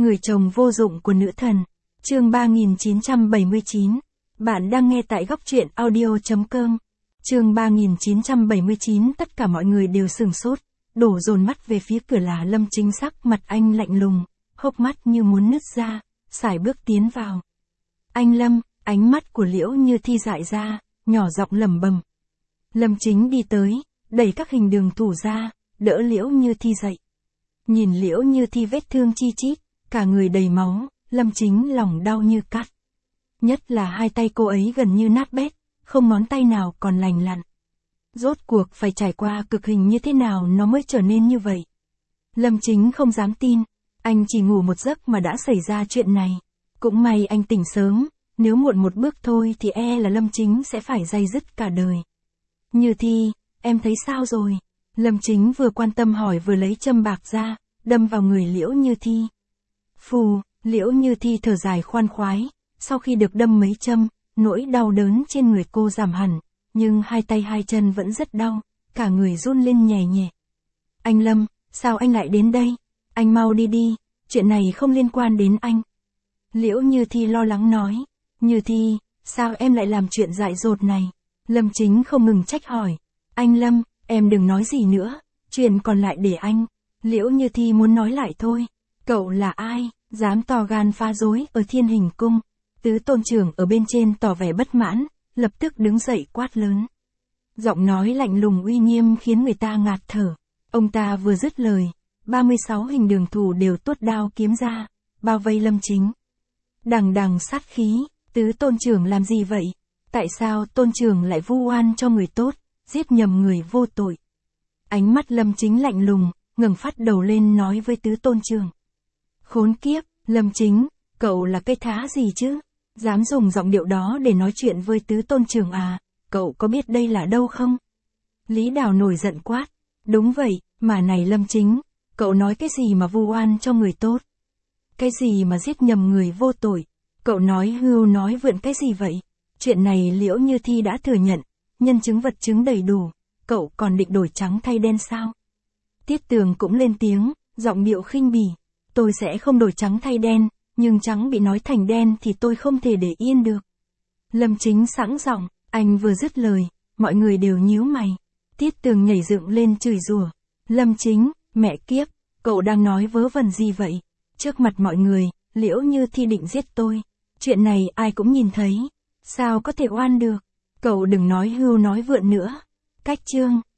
Người chồng vô dụng của nữ thần. Chương 3979. Bạn đang nghe tại góc truyện audio.com. Chương 3979. Tất cả mọi người đều sửng sốt, đổ dồn mắt về phía cửa là Lâm Chính. Sắc mặt anh lạnh lùng, hốc mắt như muốn nứt ra, sải bước tiến vào. Anh Lâm, ánh mắt của Liễu Như Thi dại ra, nhỏ giọng lẩm bẩm. Lâm Chính đi tới, đẩy các hình đường thủ ra, đỡ Liễu Như Thi dậy. Nhìn Liễu Như Thi vết thương chi chít, cả người đầy máu, Lâm Chính lòng đau như cắt. Nhất là hai tay cô ấy gần như nát bét, không ngón tay nào còn lành lặn. Rốt cuộc phải trải qua cực hình như thế nào nó mới trở nên như vậy. Lâm Chính không dám tin, anh chỉ ngủ một giấc mà đã xảy ra chuyện này. Cũng may anh tỉnh sớm, nếu muộn một bước thôi thì là Lâm Chính sẽ phải day dứt cả đời. Như Thi, em thấy sao rồi? Lâm Chính vừa quan tâm hỏi vừa lấy châm bạc ra, đâm vào người Liễu Như Thi. Phù, Liễu Như Thi thở dài khoan khoái, sau khi được đâm mấy châm, nỗi đau đớn trên người cô giảm hẳn, nhưng hai tay hai chân vẫn rất đau, cả người run lên nhè nhẹ. Anh Lâm, sao anh lại đến đây? Anh mau đi đi, chuyện này không liên quan đến anh. Liễu Như Thi lo lắng nói. Như Thi, sao em lại làm chuyện dại dột này? Lâm Chính không ngừng trách hỏi. Anh Lâm, em đừng nói gì nữa, chuyện còn lại để anh. Liễu Như Thi muốn nói lại thôi. Cậu là ai, dám to gan phá rối ở Thiên Hình Cung? Tứ tôn trưởng ở bên trên tỏ vẻ bất mãn, lập tức đứng dậy quát lớn. Giọng nói lạnh lùng uy nghiêm khiến người ta ngạt thở. Ông ta vừa dứt lời, 36 hình đường thủ đều tuốt đao kiếm ra, bao vây Lâm Chính. Đằng đằng sát khí, tứ tôn trưởng làm gì vậy? Tại sao tôn trưởng lại vu oan cho người tốt, giết nhầm người vô tội? Ánh mắt Lâm Chính lạnh lùng, ngẩng phát đầu lên nói với tứ tôn trưởng. Khốn kiếp, Lâm Chính, cậu là cái thá gì chứ? Dám dùng giọng điệu đó để nói chuyện với tứ tôn trưởng à? Cậu có biết đây là đâu không? Lý Đào nổi giận quát. Đúng vậy, mà này Lâm Chính, cậu nói cái gì mà vu oan cho người tốt? Cái gì mà giết nhầm người vô tội? Cậu nói hưu nói vượn cái gì vậy? Chuyện này Liễu Như Thi đã thừa nhận, nhân chứng vật chứng đầy đủ, cậu còn định đổi trắng thay đen sao? Tiết Tường cũng lên tiếng, giọng điệu khinh bỉ. Tôi sẽ không đổi trắng thay đen, nhưng trắng bị nói thành đen thì tôi không thể để yên được. Lâm Chính sẵn giọng, anh vừa dứt lời, mọi người đều nhíu mày. Tiết Tường nhảy dựng lên chửi rủa. Lâm Chính, mẹ kiếp, cậu đang nói vớ vẩn gì vậy? Trước mặt mọi người, Liễu Như Thi định giết tôi. Chuyện này ai cũng nhìn thấy. Sao có thể oan được? Cậu đừng nói hưu nói vượn nữa. Cách chương.